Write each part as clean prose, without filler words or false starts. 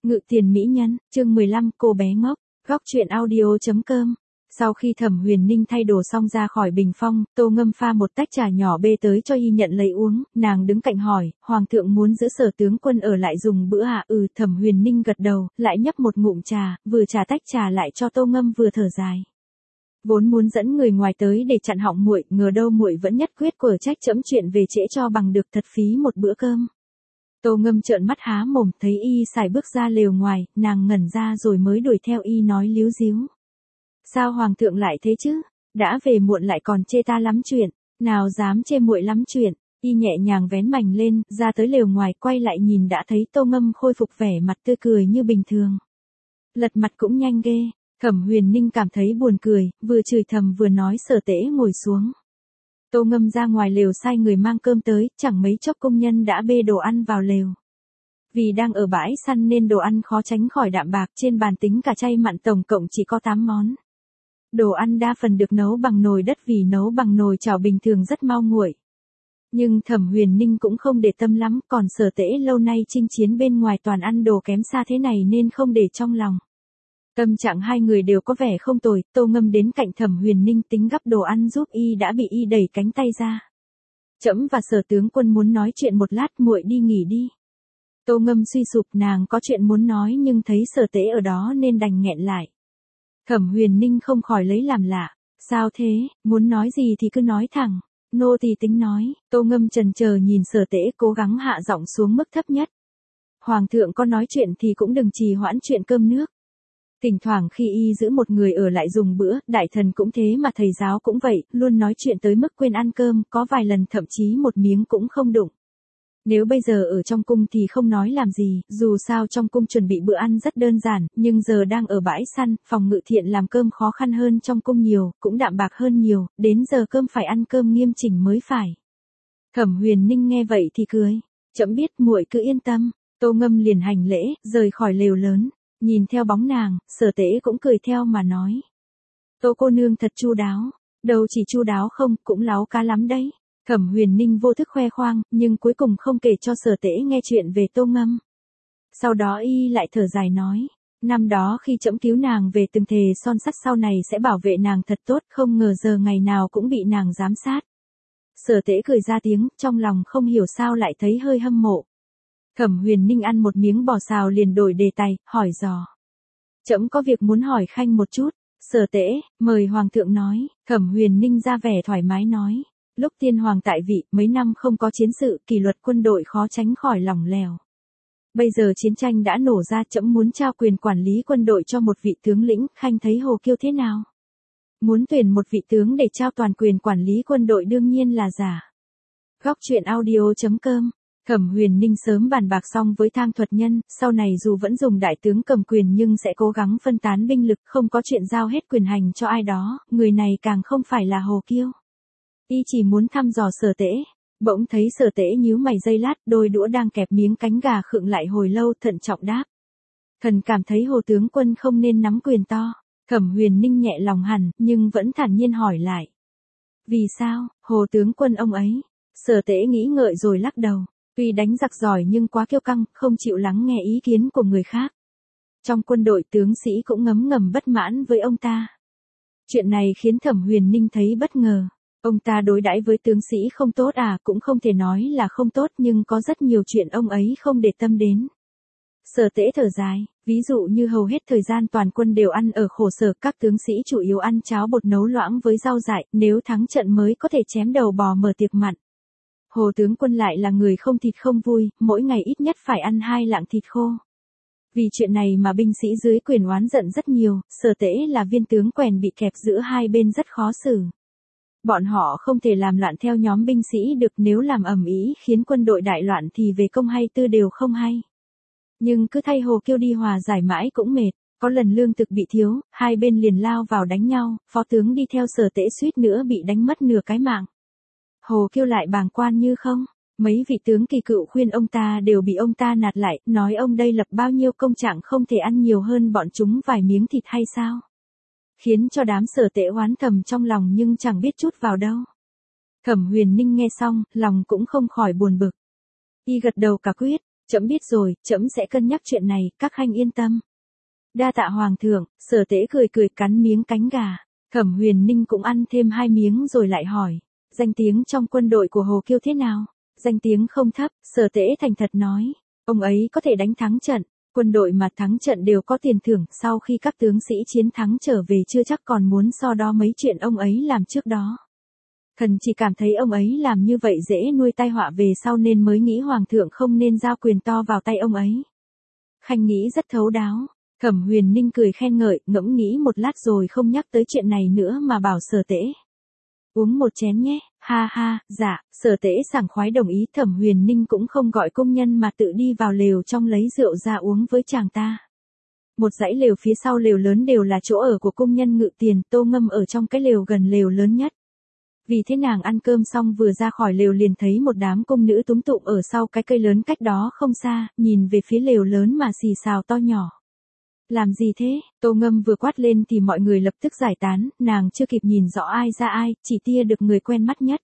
Ngự tiền mỹ nhân, chương 15, cô bé ngốc, góc truyện audio.com. Sau khi Thẩm Huyền Ninh thay đồ xong ra khỏi bình phong, Tô Ngâm pha một tách trà nhỏ bê tới cho Y nhận lấy uống, nàng đứng cạnh hỏi, Hoàng thượng muốn giữ Sở tướng quân ở lại dùng bữa à? Thẩm Huyền Ninh gật đầu, lại nhấp một ngụm trà, vừa trà tách trà lại cho Tô Ngâm vừa thở dài. Vốn muốn dẫn người ngoài tới để chặn họng muội, ngờ đâu muội vẫn nhất quyết quở trách trẫm chuyện về trễ cho bằng được thật phí một bữa cơm. Tô Ngâm trợn mắt há mồm, thấy Y xài bước ra lều ngoài, nàng ngẩn ra rồi mới đuổi theo Y nói líu díu. Sao Hoàng thượng lại thế chứ? Đã về muộn lại còn chê ta lắm chuyện, nào dám chê muội lắm chuyện. Y nhẹ nhàng vén mành lên, ra tới lều ngoài, quay lại nhìn đã thấy Tô Ngâm khôi phục vẻ mặt tươi cười như bình thường. Lật mặt cũng nhanh ghê. Thẩm Huyền Ninh cảm thấy buồn cười, vừa chửi thầm vừa nói Sở Tễ ngồi xuống. Tô Ngâm ra ngoài lều sai người mang cơm tới, chẳng mấy chốc công nhân đã bê đồ ăn vào lều. Vì đang ở bãi săn nên đồ ăn khó tránh khỏi đạm bạc, trên bàn tính cả chay mặn tổng cộng chỉ có 8 món. Đồ ăn đa phần được nấu bằng nồi đất vì nấu bằng nồi chảo bình thường rất mau nguội. Nhưng Thẩm Huyền Ninh cũng không để tâm lắm, còn Sở Tễ lâu nay chinh chiến bên ngoài toàn ăn đồ kém xa thế này nên không để trong lòng. Tâm trạng hai người đều có vẻ không tồi, Tô Ngâm đến cạnh Thẩm Huyền Ninh tính gắp đồ ăn giúp Y đã bị Y đẩy cánh tay ra. Trẫm và Sở tướng quân muốn nói chuyện một lát, muội đi nghỉ đi. Tô Ngâm suy sụp, nàng có chuyện muốn nói nhưng thấy Sở Tễ ở đó nên đành nghẹn lại. Thẩm Huyền Ninh không khỏi lấy làm lạ. Sao thế, muốn nói gì thì cứ nói thẳng. Nô tỳ tính nói. Tô Ngâm chần chờ nhìn Sở Tễ cố gắng hạ giọng xuống mức thấp nhất. Hoàng thượng có nói chuyện thì cũng đừng trì hoãn chuyện cơm nước. Thỉnh thoảng khi Y giữ một người ở lại dùng bữa, đại thần cũng thế mà thầy giáo cũng vậy, luôn nói chuyện tới mức quên ăn cơm, có vài lần thậm chí một miếng cũng không đụng. Nếu bây giờ ở trong cung thì không nói làm gì, dù sao trong cung chuẩn bị bữa ăn rất đơn giản, nhưng giờ đang ở bãi săn, phòng ngự thiện làm cơm khó khăn hơn trong cung nhiều, cũng đạm bạc hơn nhiều, đến giờ cơm phải ăn cơm nghiêm chỉnh mới phải. Thẩm Huyền Ninh nghe vậy thì cười, trẫm biết, muội cứ yên tâm. Tô Ngâm liền hành lễ, rời khỏi lều lớn. Nhìn theo bóng nàng, Sở Tễ cũng cười theo mà nói. Tô cô nương thật chu đáo, đâu chỉ chu đáo không, cũng láo cá lắm đấy. Thẩm Huyền Ninh vô thức khoe khoang, nhưng cuối cùng không kể cho Sở Tễ nghe chuyện về Tô Ngâm. Sau đó Y lại thở dài nói, năm đó khi trẫm cứu nàng về từng thề son sắt sau này sẽ bảo vệ nàng thật tốt, không ngờ giờ ngày nào cũng bị nàng giám sát. Sở Tễ cười ra tiếng, trong lòng không hiểu sao lại thấy hơi hâm mộ. Thẩm Huyền Ninh ăn một miếng bò xào liền đổi đề tài, hỏi dò. Trẫm có việc muốn hỏi khanh một chút. Sở Tễ, mời Hoàng thượng nói. Thẩm Huyền Ninh ra vẻ thoải mái nói. Lúc tiên hoàng tại vị, mấy năm không có chiến sự, kỷ luật quân đội khó tránh khỏi lỏng lẻo. Bây giờ chiến tranh đã nổ ra, trẫm muốn trao quyền quản lý quân đội cho một vị tướng lĩnh, khanh thấy Hồ Kiêu thế nào? Muốn tuyển một vị tướng để trao toàn quyền quản lý quân đội đương nhiên là giả. Góc truyện audio.com. Thẩm Huyền Ninh sớm bàn bạc xong với Thang Thuật Nhân, sau này dù vẫn dùng đại tướng cầm quyền nhưng sẽ cố gắng phân tán binh lực, không có chuyện giao hết quyền hành cho ai đó, người này càng không phải là Hồ Kiêu. Y chỉ muốn thăm dò Sở Tễ, bỗng thấy Sở Tễ nhíu mày giây lát, đôi đũa đang kẹp miếng cánh gà khựng lại hồi lâu, thận trọng đáp. Thần cảm thấy Hồ tướng quân không nên nắm quyền to. Thẩm Huyền Ninh nhẹ lòng hẳn, nhưng vẫn thản nhiên hỏi lại. Vì sao, Hồ tướng quân ông ấy? Sở Tễ nghĩ ngợi rồi lắc đầu. Tuy đánh giặc giỏi nhưng quá kiêu căng, không chịu lắng nghe ý kiến của người khác. Trong quân đội tướng sĩ cũng ngấm ngầm bất mãn với ông ta. Chuyện này khiến Thẩm Huyền Ninh thấy bất ngờ. Ông ta đối đãi với tướng sĩ không tốt à, cũng không thể nói là không tốt nhưng có rất nhiều chuyện ông ấy không để tâm đến. Sở Tễ thở dài, ví dụ như hầu hết thời gian toàn quân đều ăn ở khổ sở, các tướng sĩ chủ yếu ăn cháo bột nấu loãng với rau dại, nếu thắng trận mới có thể chém đầu bò mở tiệc mặn. Hồ tướng quân lại là người không thịt không vui, mỗi ngày ít nhất phải ăn 2 lạng thịt khô. Vì chuyện này mà binh sĩ dưới quyền oán giận rất nhiều, Sở Tễ là viên tướng quèn bị kẹp giữa hai bên rất khó xử. Bọn họ không thể làm loạn theo nhóm binh sĩ được, nếu làm ầm ĩ khiến quân đội đại loạn thì về công hay tư đều không hay. Nhưng cứ thay Hồ Kiêu đi hòa giải mãi cũng mệt, có lần lương thực bị thiếu, hai bên liền lao vào đánh nhau, phó tướng đi theo Sở Tễ suýt nữa bị đánh mất nửa cái mạng. Hồ Kiêu lại bàng quan như không, mấy vị tướng kỳ cựu khuyên ông ta đều bị ông ta nạt lại, nói ông đây lập bao nhiêu công trạng không thể ăn nhiều hơn bọn chúng vài miếng thịt hay sao? Khiến cho đám Sở Tễ oán thầm trong lòng nhưng chẳng biết chút vào đâu. Thẩm Huyền Ninh nghe xong, lòng cũng không khỏi buồn bực. Y gật đầu cả quyết, Trẫm biết rồi, trẫm sẽ cân nhắc chuyện này, các khanh yên tâm. Đa tạ hoàng thượng, Sở Tễ cười cười cắn miếng cánh gà. Thẩm Huyền Ninh cũng ăn thêm 2 miếng rồi lại hỏi, danh tiếng trong quân đội của Hồ Kiêu thế nào? Danh tiếng không thấp, Sở Tễ thành thật nói, ông ấy có thể đánh thắng trận, quân đội mà thắng trận đều có tiền thưởng, sau khi các tướng sĩ chiến thắng trở về chưa chắc còn muốn so đo mấy chuyện ông ấy làm trước đó. Thần chỉ cảm thấy ông ấy làm như vậy dễ nuôi tai họa về sau nên mới nghĩ hoàng thượng không nên giao quyền to vào tay ông ấy. Khanh nghĩ rất thấu đáo. Thẩm Huyền Ninh cười khen ngợi, ngẫm nghĩ một lát rồi không nhắc tới chuyện này nữa mà bảo Sở Tễ. Uống một chén nhé, ha ha, dạ, Sở Tễ sảng khoái đồng ý. Thẩm Huyền Ninh cũng không gọi công nhân mà tự đi vào lều trong lấy rượu ra uống với chàng ta. Một dãy lều phía sau lều lớn đều là chỗ ở của công nhân Ngự Tiền, Tô Ngâm ở trong cái lều gần lều lớn nhất. Vì thế nàng ăn cơm xong vừa ra khỏi lều liền thấy một đám cung nữ túm tụm ở sau cái cây lớn cách đó không xa, nhìn về phía lều lớn mà xì xào to nhỏ. Làm gì thế? Tô Ngâm vừa quát lên thì mọi người lập tức giải tán, nàng chưa kịp nhìn rõ ai ra ai, chỉ tia được người quen mắt nhất.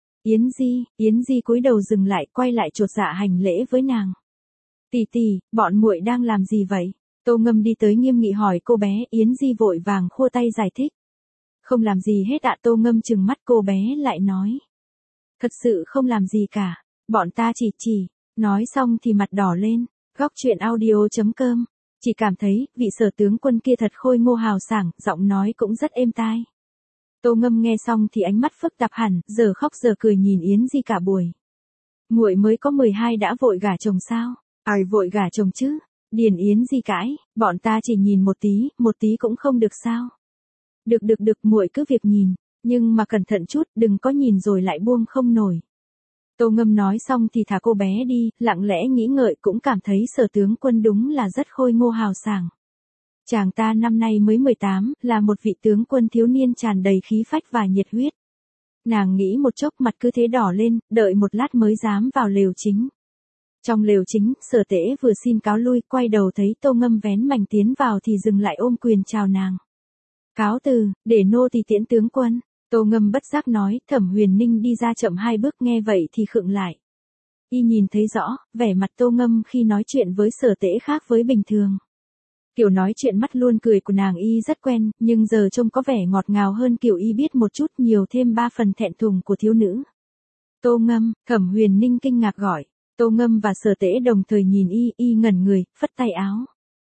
Yến Di cúi đầu dừng lại, quay lại chột dạ hành lễ với nàng. Tỷ tỷ, bọn muội đang làm gì vậy? Tô Ngâm đi tới nghiêm nghị hỏi cô bé. Yến Di vội vàng khua tay giải thích. Không làm gì hết ạ. Tô Ngâm trừng mắt cô bé lại nói. Thật sự không làm gì cả, bọn ta chỉ. Nói xong thì mặt đỏ lên. Góc truyện audio.com. Chỉ cảm thấy, vị Sở tướng quân kia thật khôi ngô hào sảng, giọng nói cũng rất êm tai. Tô Ngâm nghe xong thì ánh mắt phức tạp hẳn, giờ khóc giờ cười nhìn Yến Di cả buổi. Muội mới có 12 đã vội gả chồng sao? Ai vội gả chồng chứ? Điền Yến Di cãi, bọn ta chỉ nhìn một tí cũng không được sao? Được, muội cứ việc nhìn, nhưng mà cẩn thận chút, đừng có nhìn rồi lại buông không nổi. Tô Ngâm nói xong thì thả cô bé đi, lặng lẽ nghĩ ngợi cũng cảm thấy Sở tướng quân đúng là rất khôi ngô hào sảng. Chàng ta năm nay mới 18, là một vị tướng quân thiếu niên tràn đầy khí phách và nhiệt huyết. Nàng nghĩ một chốc mặt cứ thế đỏ lên, đợi một lát mới dám vào lều chính. Trong lều chính, Sở Tễ vừa xin cáo lui, quay đầu thấy Tô Ngâm vén mành tiến vào thì dừng lại ôm quyền chào nàng. Cáo từ, để nô tỳ tiễn tướng quân. Tô Ngâm bất giác nói. Thẩm Huyền Ninh đi ra chậm 2 bước nghe vậy thì khựng lại. Y nhìn thấy rõ, vẻ mặt Tô Ngâm khi nói chuyện với Sở Tễ khác với bình thường. Kiểu nói chuyện mắt luôn cười của nàng Y rất quen, nhưng giờ trông có vẻ ngọt ngào hơn kiểu Y biết một chút nhiều thêm 3 phần thẹn thùng của thiếu nữ. Tô Ngâm, Thẩm Huyền Ninh kinh ngạc gọi. Tô Ngâm và Sở Tễ đồng thời nhìn Y ngẩn người, phất tay áo.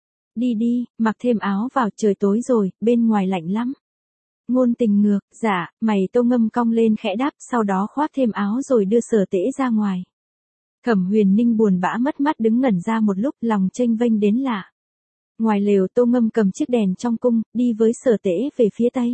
Đi, mặc thêm áo vào, trời tối rồi, bên ngoài lạnh lắm. Ngôn Tình ngược, dạ, mày Tô Ngâm cong lên khẽ đáp, sau đó khoác thêm áo rồi đưa Sở Tễ ra ngoài. Thẩm Huyền Ninh buồn bã mất mát đứng ngẩn ra một lúc, lòng chênh vênh đến lạ. Ngoài lều Tô Ngâm cầm chiếc đèn trong cung, đi với Sở Tễ về phía tây.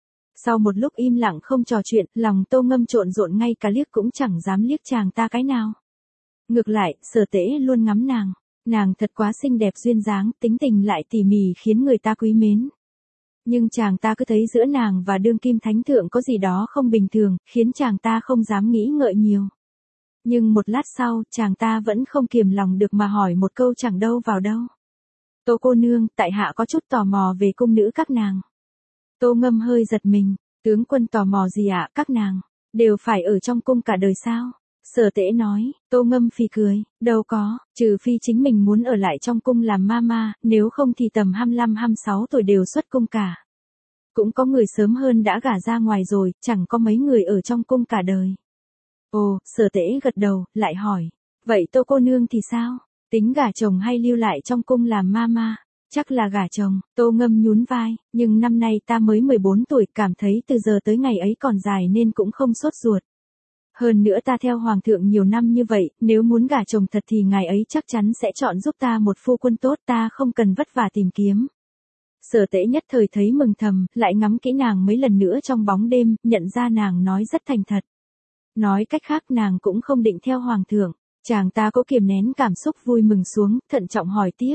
Sau một lúc im lặng không trò chuyện, lòng Tô Ngâm trộn rộn ngay cả liếc cũng chẳng dám liếc chàng ta cái nào. Ngược lại, Sở Tễ luôn ngắm nàng thật quá xinh đẹp duyên dáng, tính tình lại tỉ mỉ khiến người ta quý mến. Nhưng chàng ta cứ thấy giữa nàng và đương kim thánh thượng có gì đó không bình thường, khiến chàng ta không dám nghĩ ngợi nhiều. Nhưng một lát sau, chàng ta vẫn không kiềm lòng được mà hỏi một câu chẳng đâu vào đâu. Tô cô nương, tại hạ có chút tò mò về cung nữ các nàng. Tô Ngâm hơi giật mình, tướng quân tò mò gì ạ? Các nàng đều phải ở trong cung cả đời sao? Sở Tễ nói. Tô Ngâm phì cười, đâu có, trừ phi chính mình muốn ở lại trong cung làm mama, nếu không thì tầm 25-26 tuổi đều xuất cung cả. Cũng có người sớm hơn đã gả ra ngoài rồi, chẳng có mấy người ở trong cung cả đời. Ồ, Sở Tễ gật đầu, lại hỏi, vậy Tô cô nương thì sao? Tính gả chồng hay lưu lại trong cung làm mama? Chắc là gả chồng. Tô Ngâm nhún vai, nhưng năm nay ta mới 14 tuổi, cảm thấy từ giờ tới ngày ấy còn dài nên cũng không sốt ruột. Hơn nữa ta theo hoàng thượng nhiều năm như vậy, nếu muốn gả chồng thật thì ngài ấy chắc chắn sẽ chọn giúp ta một phu quân tốt, ta không cần vất vả tìm kiếm. Sở Tễ nhất thời thấy mừng thầm, lại ngắm kỹ nàng mấy lần nữa trong bóng đêm, nhận ra nàng nói rất thành thật. Nói cách khác nàng cũng không định theo hoàng thượng. Chàng ta cố kiềm nén cảm xúc vui mừng xuống, thận trọng hỏi tiếp.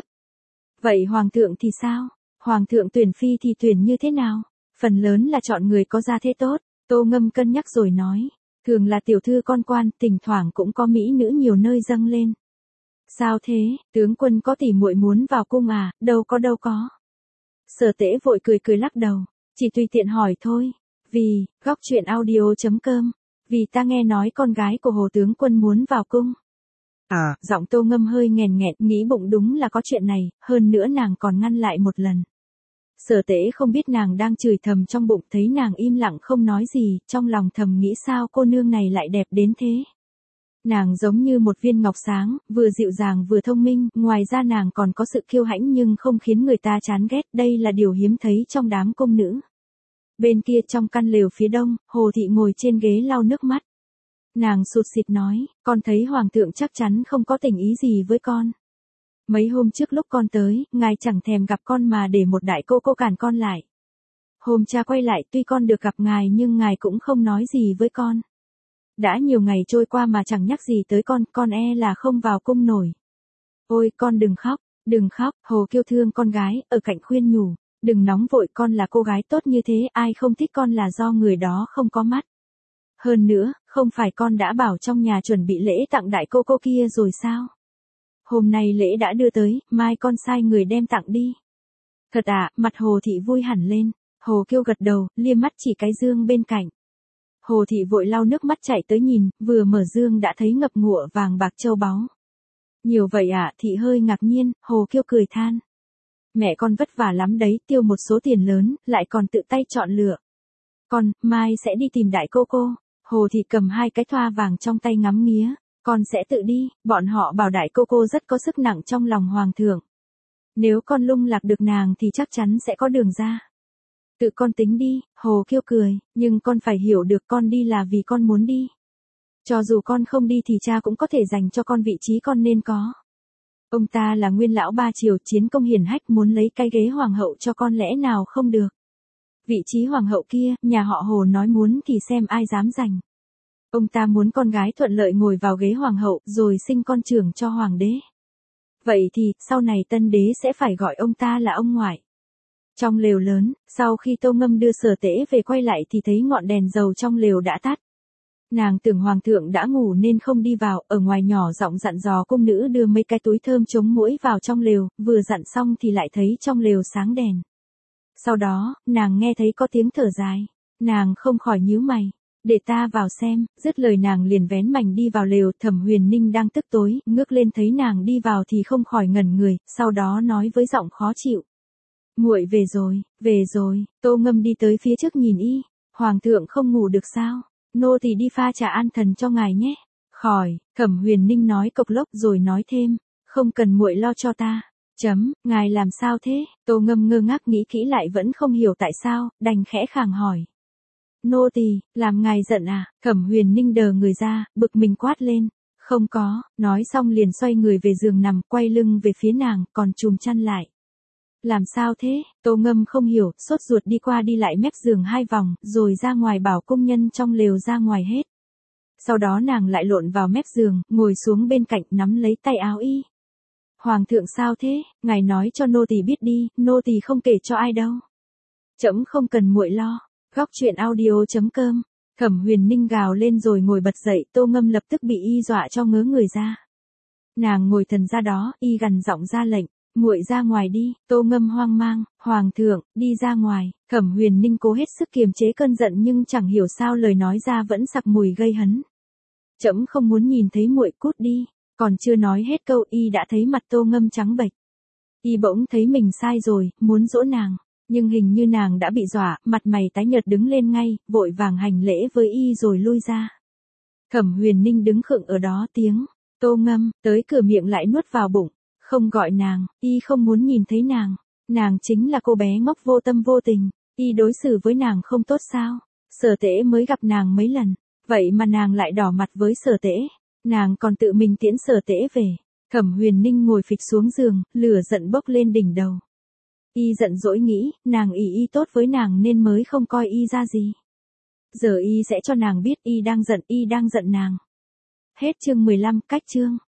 Vậy hoàng thượng thì sao? Hoàng thượng tuyển phi thì tuyển như thế nào? Phần lớn là chọn người có gia thế tốt. Tô Ngâm cân nhắc rồi nói. Thường là tiểu thư con quan, thỉnh thoảng cũng có mỹ nữ nhiều nơi dâng lên. Sao thế, tướng quân có tỉ muội muốn vào cung à? Đâu có. Sở Tễ vội cười lắc đầu. Chỉ tùy tiện hỏi thôi. Vì, góc truyện audio.com. Vì ta nghe nói con gái của Hồ tướng quân muốn vào cung. Giọng Tô Ngâm hơi nghèn nghẹn, nghĩ bụng đúng là có chuyện này, hơn nữa nàng còn ngăn lại một lần. Sở Tễ không biết nàng đang chửi thầm trong bụng, thấy nàng im lặng không nói gì, trong lòng thầm nghĩ sao cô nương này lại đẹp đến thế. Nàng giống như một viên ngọc sáng, vừa dịu dàng vừa thông minh, ngoài ra nàng còn có sự kiêu hãnh nhưng không khiến người ta chán ghét, đây là điều hiếm thấy trong đám công nữ. Bên kia trong căn lều phía đông, Hồ Thị ngồi trên ghế lau nước mắt. Nàng sụt sịt nói, con thấy hoàng thượng chắc chắn không có tình ý gì với con. Mấy hôm trước lúc con tới, ngài chẳng thèm gặp con mà để một đại cô cản con lại. Hôm cha quay lại tuy con được gặp ngài nhưng ngài cũng không nói gì với con. Đã nhiều ngày trôi qua mà chẳng nhắc gì tới con e là không vào cung nổi. Ôi con đừng khóc, Hồ Kiêu thương con gái, ở cạnh khuyên nhủ, đừng nóng vội, con là cô gái tốt như thế, ai không thích con là do người đó không có mắt. Hơn nữa, không phải con đã bảo trong nhà chuẩn bị lễ tặng đại cô kia rồi sao? Hôm nay lễ đã đưa tới, mai con sai người đem tặng đi. Thật mặt Hồ Thị vui hẳn lên. Hồ Kiêu gật đầu, liếc mắt chỉ cái dương bên cạnh. Hồ Thị vội lau nước mắt chạy tới nhìn, vừa mở dương đã thấy ngập ngụa vàng bạc châu báu. Nhiều vậy Thị hơi ngạc nhiên, Hồ Kiêu cười than. Mẹ con vất vả lắm đấy, tiêu một số tiền lớn, lại còn tự tay chọn lựa. Con, mai sẽ đi tìm đại cô. Hồ Thị cầm hai cái thoa vàng trong tay ngắm nghía. Con sẽ tự đi, bọn họ bảo đại cô rất có sức nặng trong lòng hoàng thượng. Nếu con lung lạc được nàng thì chắc chắn sẽ có đường ra. Tự con tính đi, Hồ Kiêu cười, nhưng con phải hiểu được con đi là vì con muốn đi. Cho dù con không đi thì cha cũng có thể dành cho con vị trí con nên có. Ông ta là nguyên lão ba triều, chiến công hiển hách, muốn lấy cái ghế hoàng hậu cho con lẽ nào không được. Vị trí hoàng hậu kia, nhà họ Hồ nói muốn thì xem ai dám giành. Ông ta muốn con gái thuận lợi ngồi vào ghế hoàng hậu, rồi sinh con trưởng cho hoàng đế. Vậy thì, sau này tân đế sẽ phải gọi ông ta là ông ngoại. Trong lều lớn, sau khi Tô Ngâm đưa Sở Tễ về quay lại thì thấy ngọn đèn dầu trong lều đã tắt. Nàng tưởng hoàng thượng đã ngủ nên không đi vào, ở ngoài nhỏ giọng dặn dò cung nữ đưa mấy cái túi thơm chống muỗi vào trong lều, vừa dặn xong thì lại thấy trong lều sáng đèn. Sau đó, nàng nghe thấy có tiếng thở dài, nàng không khỏi nhíu mày. Để ta vào xem, dứt lời nàng liền vén mành đi vào lều. Thẩm Huyền Ninh đang tức tối, ngước lên thấy nàng đi vào thì không khỏi ngẩn người, sau đó nói với giọng khó chịu. Muội về rồi, Tô Ngâm đi tới phía trước nhìn y, hoàng thượng không ngủ được sao, nô thì đi pha trà an thần cho ngài nhé. Khỏi, Thẩm Huyền Ninh nói cộc lốc rồi nói thêm, không cần muội lo cho ta. Ngài làm sao thế? Tô Ngâm ngơ ngác nghĩ kỹ lại vẫn không hiểu tại sao, đành khẽ khàng hỏi. Nô tỳ, làm ngài giận Thẩm Huyền Ninh đờ người ra, bực mình quát lên. Không có, nói xong liền xoay người về giường nằm, quay lưng về phía nàng, còn chùm chăn lại. Làm sao thế? Tô Ngâm không hiểu, sốt ruột đi qua đi lại mép giường 2 vòng, rồi ra ngoài bảo công nhân trong lều ra ngoài hết. Sau đó nàng lại lộn vào mép giường, ngồi xuống bên cạnh nắm lấy tay áo y. Hoàng thượng sao thế? Ngài nói cho nô tỳ biết đi, nô tỳ không kể cho ai đâu. Trẫm không cần muội lo. Góc truyện audio.com. Thẩm Huyền Ninh gào lên rồi ngồi bật dậy, Tô Ngâm lập tức bị y dọa cho ngớ người ra. Nàng ngồi thần ra đó, y gằn giọng ra lệnh, muội ra ngoài đi. Tô Ngâm hoang mang, hoàng thượng, đi ra ngoài. Thẩm Huyền Ninh cố hết sức kiềm chế cơn giận nhưng chẳng hiểu sao lời nói ra vẫn sặc mùi gây hấn. Trẫm không muốn nhìn thấy muội, cút đi. Còn chưa nói hết câu y đã thấy mặt Tô Ngâm trắng bệch. Y bỗng thấy mình sai rồi, muốn dỗ nàng. Nhưng hình như nàng đã bị dọa, mặt mày tái nhợt đứng lên ngay, vội vàng hành lễ với y rồi lui ra. Thẩm Huyền Ninh đứng khựng ở đó, tiếng Tô Ngâm tới cửa miệng lại nuốt vào bụng, không gọi nàng, y không muốn nhìn thấy nàng. Nàng chính là cô bé ngốc vô tâm vô tình, y đối xử với nàng không tốt sao? Sở Tễ mới gặp nàng mấy lần, vậy mà nàng lại đỏ mặt với Sở Tễ, nàng còn tự mình tiễn Sở Tễ về. Thẩm Huyền Ninh ngồi phịch xuống giường, lửa giận bốc lên đỉnh đầu. Y giận dỗi nghĩ, nàng y tốt với nàng nên mới không coi y ra gì. Giờ y sẽ cho nàng biết y đang giận nàng. Hết chương 15, cách chương.